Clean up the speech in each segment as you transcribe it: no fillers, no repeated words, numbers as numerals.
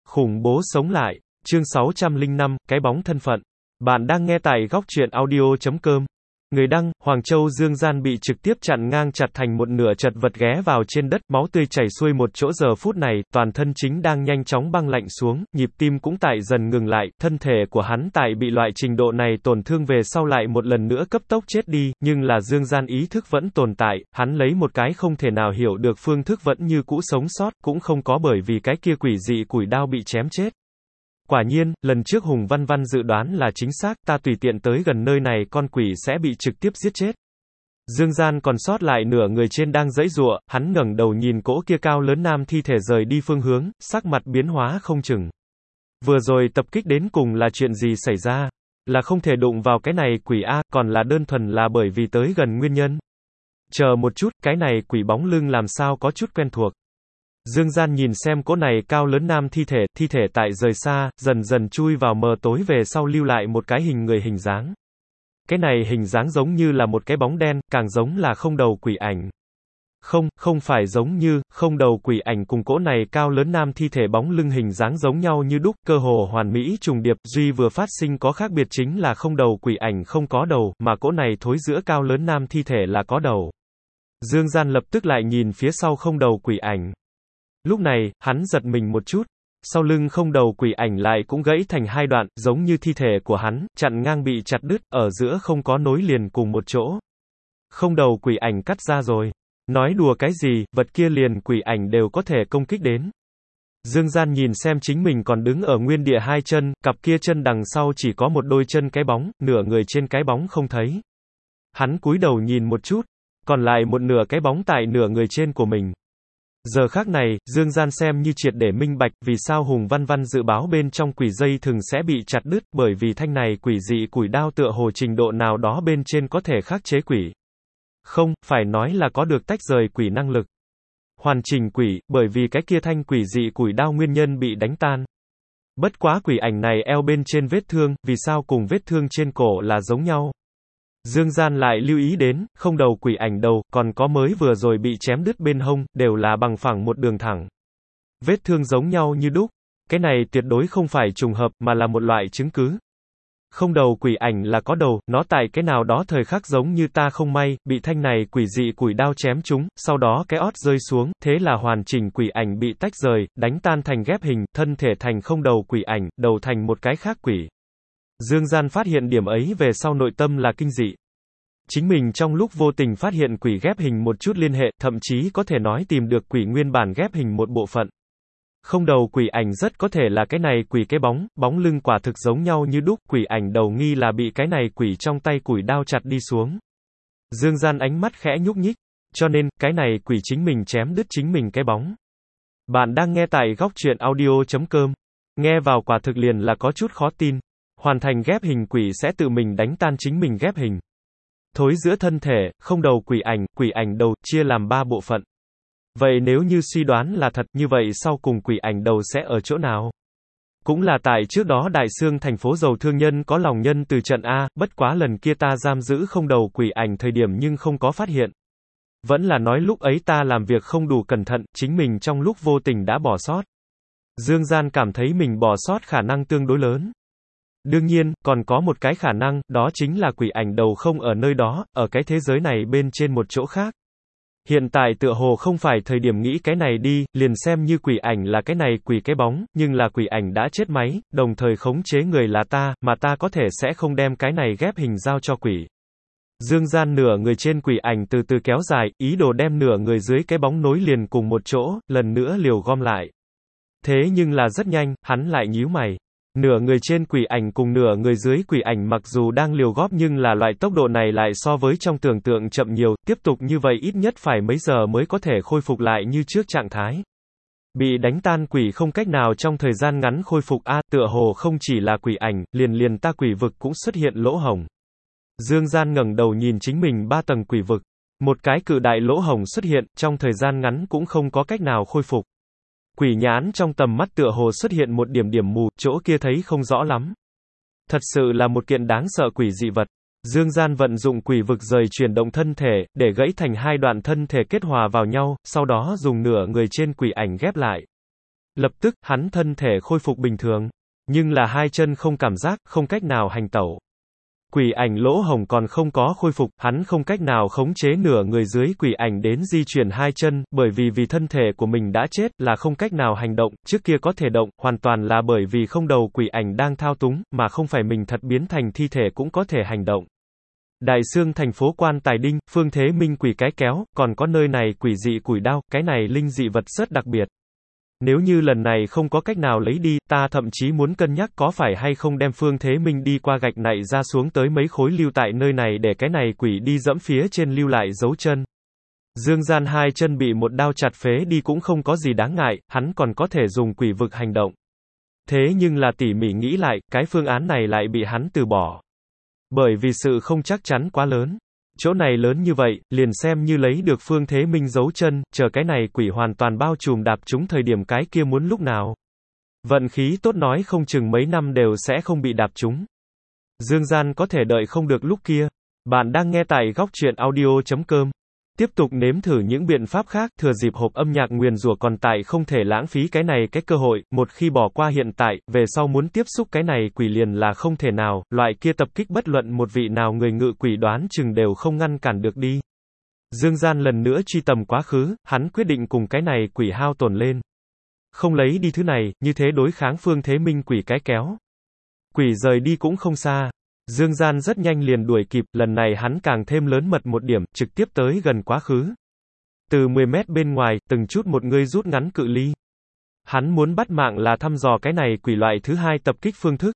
Khủng bố sống lại. Chương 605, cái bóng thân phận. Bạn đang nghe tại góc truyện audio.com. Người đăng, Hoàng Châu Dương Gian bị trực tiếp chặn ngang chặt thành một nửa, chật vật ghé vào trên đất, máu tươi chảy xuôi một chỗ. Giờ phút này, toàn thân chính đang nhanh chóng băng lạnh xuống, nhịp tim cũng tại dần ngừng lại, thân thể của hắn tại bị loại trình độ này tổn thương về sau lại một lần nữa cấp tốc chết đi, nhưng là Dương Gian ý thức vẫn tồn tại, hắn lấy một cái không thể nào hiểu được phương thức vẫn như cũ sống sót, cũng không có bởi vì cái kia quỷ dị củi đao bị chém chết. Quả nhiên, lần trước Hùng Văn Văn dự đoán là chính xác, ta tùy tiện tới gần nơi này con quỷ sẽ bị trực tiếp giết chết. Dương Gian còn sót lại nửa người trên đang giãy giụa, hắn ngẩng đầu nhìn cỗ kia cao lớn nam thi thể rời đi phương hướng, sắc mặt biến hóa không chừng. Vừa rồi tập kích đến cùng là chuyện gì xảy ra? Là không thể đụng vào cái này quỷ a, còn là đơn thuần là bởi vì tới gần nguyên nhân? Chờ một chút, cái này quỷ bóng lưng làm sao có chút quen thuộc. Dương Gian nhìn xem cỗ này cao lớn nam thi thể tại rời xa, dần dần chui vào mờ tối về sau lưu lại một cái hình người hình dáng. Cái này hình dáng giống như là một cái bóng đen, càng giống là không đầu quỷ ảnh. Không phải giống như, không đầu quỷ ảnh cùng cỗ này cao lớn nam thi thể bóng lưng hình dáng giống nhau như đúc, cơ hồ hoàn mỹ trùng điệp, duy vừa phát sinh có khác biệt chính là không đầu quỷ ảnh không có đầu, mà cỗ này thối giữa cao lớn nam thi thể là có đầu. Dương Gian lập tức lại nhìn phía sau không đầu quỷ ảnh. Lúc này, hắn giật mình một chút. Sau lưng không đầu quỷ ảnh lại cũng gãy thành hai đoạn, giống như thi thể của hắn, chặn ngang bị chặt đứt, ở giữa không có nối liền cùng một chỗ. Không đầu quỷ ảnh cắt ra rồi. Nói đùa cái gì, vật kia liền quỷ ảnh đều có thể công kích đến. Dương Gian nhìn xem chính mình còn đứng ở nguyên địa hai chân, cặp kia chân đằng sau chỉ có một đôi chân cái bóng, nửa người trên cái bóng không thấy. Hắn cúi đầu nhìn một chút, còn lại một nửa cái bóng tại nửa người trên của mình. Giờ khắc này, Dương Gian xem như triệt để minh bạch, vì sao Hùng Văn Văn dự báo bên trong quỷ dây thừng sẽ bị chặt đứt, bởi vì thanh này quỷ dị củi đao tựa hồ trình độ nào đó bên trên có thể khắc chế quỷ. Không, phải nói là có được tách rời quỷ năng lực. Hoàn chỉnh quỷ, bởi vì cái kia thanh quỷ dị củi đao nguyên nhân bị đánh tan. Bất quá quỷ ảnh này eo bên trên vết thương, vì sao cùng vết thương trên cổ là giống nhau? Dương Gian lại lưu ý đến, không đầu quỷ ảnh đầu, còn có mới vừa rồi bị chém đứt bên hông, đều là bằng phẳng một đường thẳng. Vết thương giống nhau như đúc. Cái này tuyệt đối không phải trùng hợp, mà là một loại chứng cứ. Không đầu quỷ ảnh là có đầu, nó tại cái nào đó thời khắc giống như ta không may, bị thanh này quỷ dị củi đao chém trúng, sau đó cái ót rơi xuống, thế là hoàn chỉnh quỷ ảnh bị tách rời, đánh tan thành ghép hình, thân thể thành không đầu quỷ ảnh, đầu thành một cái khác quỷ. Dương Gian phát hiện điểm ấy về sau nội tâm là kinh dị. Chính mình trong lúc vô tình phát hiện quỷ ghép hình một chút liên hệ, thậm chí có thể nói tìm được quỷ nguyên bản ghép hình một bộ phận. Không đầu quỷ ảnh rất có thể là cái này quỷ cái bóng lưng quả thực giống nhau như đúc, quỷ ảnh đầu nghi là bị cái này quỷ trong tay củi đao chặt đi xuống. Dương Gian ánh mắt khẽ nhúc nhích, cho nên, cái này quỷ chính mình chém đứt chính mình cái bóng. Bạn đang nghe tại góc truyện audio.com. Nghe vào quả thực liền là có chút khó tin. Hoàn thành ghép hình quỷ sẽ tự mình đánh tan chính mình ghép hình. Thối giữa thân thể, không đầu quỷ ảnh đầu, chia làm 3 bộ phận. Vậy nếu như suy đoán là thật, như vậy sau cùng quỷ ảnh đầu sẽ ở chỗ nào? Cũng là tại trước đó Đại Xương thành phố giàu thương nhân có lòng nhân từ trận A, bất quá lần kia ta giam giữ không đầu quỷ ảnh thời điểm nhưng không có phát hiện. Vẫn là nói lúc ấy ta làm việc không đủ cẩn thận, chính mình trong lúc vô tình đã bỏ sót. Dương Gian cảm thấy mình bỏ sót khả năng tương đối lớn. Đương nhiên, còn có một cái khả năng, đó chính là quỷ ảnh đầu không ở nơi đó, ở cái thế giới này bên trên một chỗ khác. Hiện tại tựa hồ không phải thời điểm nghĩ cái này đi, liền xem như quỷ ảnh là cái này quỷ cái bóng, nhưng là quỷ ảnh đã chết máy, đồng thời khống chế người là ta, mà ta có thể sẽ không đem cái này ghép hình giao cho quỷ. Dương Gian nửa người trên quỷ ảnh từ từ kéo dài, ý đồ đem nửa người dưới cái bóng nối liền cùng một chỗ, lần nữa liều gom lại. Thế nhưng là rất nhanh, hắn lại nhíu mày. Nửa người trên quỷ ảnh cùng nửa người dưới quỷ ảnh mặc dù đang liều góp nhưng là loại tốc độ này lại so với trong tưởng tượng chậm nhiều, tiếp tục như vậy ít nhất phải mấy giờ mới có thể khôi phục lại như trước trạng thái. Bị đánh tan quỷ không cách nào trong thời gian ngắn khôi phục tựa hồ không chỉ là quỷ ảnh, liền ta quỷ vực cũng xuất hiện lỗ hổng. Dương Gian ngẩng đầu nhìn chính mình 3 tầng quỷ vực. Một cái cự đại lỗ hổng xuất hiện, trong thời gian ngắn cũng không có cách nào khôi phục. Quỷ nhãn trong tầm mắt tựa hồ xuất hiện một điểm mù, chỗ kia thấy không rõ lắm. Thật sự là một kiện đáng sợ quỷ dị vật. Dương Gian vận dụng quỷ vực rời chuyển động thân thể, để gãy thành 2 đoạn thân thể kết hòa vào nhau, sau đó dùng nửa người trên quỷ ảnh ghép lại. Lập tức, hắn thân thể khôi phục bình thường. Nhưng là hai chân không cảm giác, không cách nào hành tẩu. Quỷ ảnh lỗ hổng còn không có khôi phục, hắn không cách nào khống chế nửa người dưới quỷ ảnh đến di chuyển hai chân, bởi vì thân thể của mình đã chết, là không cách nào hành động, trước kia có thể động, hoàn toàn là bởi vì không đầu quỷ ảnh đang thao túng, mà không phải mình thật biến thành thi thể cũng có thể hành động. Đại Xương thành phố Quan Tài Đinh, Phương Thế Minh quỷ cái kéo, còn có nơi này quỷ dị củi đao, cái này linh dị vật rất đặc biệt. Nếu như lần này không có cách nào lấy đi, ta thậm chí muốn cân nhắc có phải hay không đem Phương Thế Minh đi qua gạch nạy ra xuống tới mấy khối lưu tại nơi này để cái này quỷ đi dẫm phía trên lưu lại dấu chân. Dương Gian hai chân bị một đao chặt phế đi cũng không có gì đáng ngại, hắn còn có thể dùng quỷ vực hành động. Thế nhưng là tỉ mỉ nghĩ lại, cái phương án này lại bị hắn từ bỏ. Bởi vì sự không chắc chắn quá lớn. Chỗ này lớn như vậy, liền xem như lấy được Phương Thế Minh dấu chân, chờ cái này quỷ hoàn toàn bao trùm đạp trúng thời điểm cái kia muốn lúc nào. Vận khí tốt nói không chừng mấy năm đều sẽ không bị đạp trúng. Dương Gian có thể đợi không được lúc kia. Bạn đang nghe tại góc truyện audio.com. Tiếp tục nếm thử những biện pháp khác, thừa dịp hộp âm nhạc nguyền rủa còn tại không thể lãng phí cái này cái cơ hội, một khi bỏ qua hiện tại, về sau muốn tiếp xúc cái này quỷ liền là không thể nào, loại kia tập kích bất luận một vị nào người ngự quỷ đoán chừng đều không ngăn cản được đi. Dương Gian lần nữa truy tầm quá khứ, hắn quyết định cùng cái này quỷ hao tổn lên. Không lấy đi thứ này, như thế đối kháng Phương Thế Minh quỷ cái kéo. Quỷ rời đi cũng không xa. Dương Gian rất nhanh liền đuổi kịp, lần này hắn càng thêm lớn mật một điểm, trực tiếp tới gần quá khứ. Từ 10 mét bên ngoài, từng chút một người rút ngắn cự ly. Hắn muốn bắt mạng là thăm dò cái này quỷ loại thứ hai tập kích phương thức.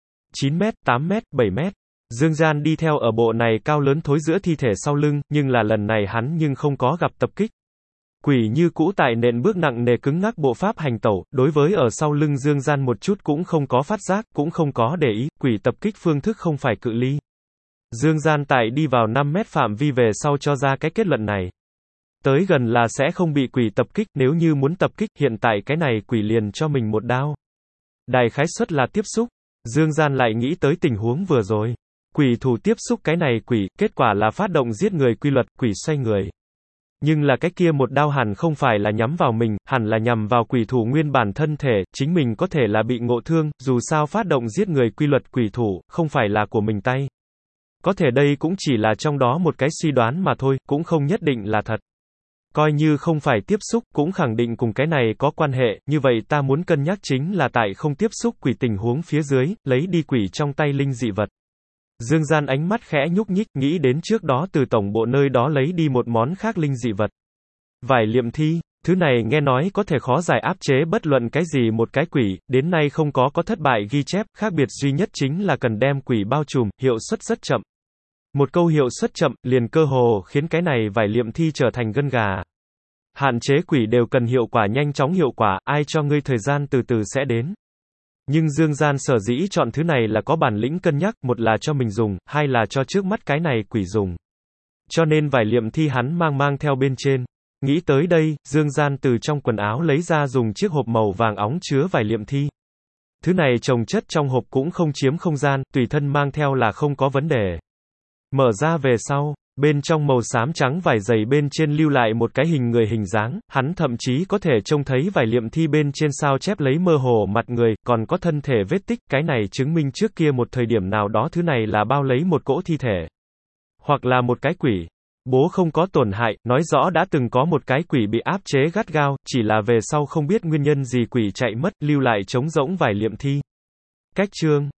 9 mét, 8 mét, 7 mét. Dương Gian đi theo ở bộ này cao lớn thối giữa thi thể sau lưng, nhưng là lần này hắn nhưng không có gặp tập kích. Quỷ như cũ tại nện bước nặng nề cứng ngắc bộ pháp hành tẩu, đối với ở sau lưng Dương Gian một chút cũng không có phát giác, cũng không có để ý, quỷ tập kích phương thức không phải cự ly. Dương Gian tại đi vào 5 mét phạm vi về sau cho ra cái kết luận này. Tới gần là sẽ không bị quỷ tập kích, nếu như muốn tập kích, hiện tại cái này quỷ liền cho mình một đao. Đại khái suất là tiếp xúc. Dương Gian lại nghĩ tới tình huống vừa rồi. Quỷ thủ tiếp xúc cái này quỷ, kết quả là phát động giết người quy luật, quỷ xoay người. Nhưng là cái kia một đao hẳn không phải là nhắm vào mình, hẳn là nhằm vào quỷ thủ nguyên bản thân thể, chính mình có thể là bị ngộ thương, dù sao phát động giết người quy luật quỷ thủ, không phải là của mình tay. Có thể đây cũng chỉ là trong đó một cái suy đoán mà thôi, cũng không nhất định là thật. Coi như không phải tiếp xúc, cũng khẳng định cùng cái này có quan hệ, như vậy ta muốn cân nhắc chính là tại không tiếp xúc quỷ tình huống phía dưới, lấy đi quỷ trong tay linh dị vật. Dương Gian ánh mắt khẽ nhúc nhích, nghĩ đến trước đó từ tổng bộ nơi đó lấy đi một món khác linh dị vật. Vải liệm thi, thứ này nghe nói có thể khó giải áp chế bất luận cái gì một cái quỷ, đến nay không có thất bại ghi chép, khác biệt duy nhất chính là cần đem quỷ bao trùm, hiệu suất rất chậm. Một câu hiệu suất chậm, liền cơ hồ khiến cái này vải liệm thi trở thành gân gà. Hạn chế quỷ đều cần hiệu quả nhanh chóng hiệu quả, ai cho ngươi thời gian từ từ sẽ đến. Nhưng Dương Gian sở dĩ chọn thứ này là có bản lĩnh cân nhắc, một là cho mình dùng, hai là cho trước mắt cái này quỷ dùng. Cho nên vải liệm thi hắn mang theo bên trên. Nghĩ tới đây, Dương Gian từ trong quần áo lấy ra dùng chiếc hộp màu vàng óng chứa vải liệm thi. Thứ này chồng chất trong hộp cũng không chiếm không gian, tùy thân mang theo là không có vấn đề. Mở ra về sau, bên trong màu xám trắng vải dày bên trên lưu lại một cái hình người hình dáng, hắn thậm chí có thể trông thấy vải liệm thi bên trên sao chép lấy mơ hồ mặt người, còn có thân thể vết tích, cái này chứng minh trước kia một thời điểm nào đó thứ này là bao lấy một cỗ thi thể. Hoặc là một cái quỷ. Bố không có tổn hại, nói rõ đã từng có một cái quỷ bị áp chế gắt gao, chỉ là về sau không biết nguyên nhân gì quỷ chạy mất, lưu lại trống rỗng vải liệm thi. Cách chương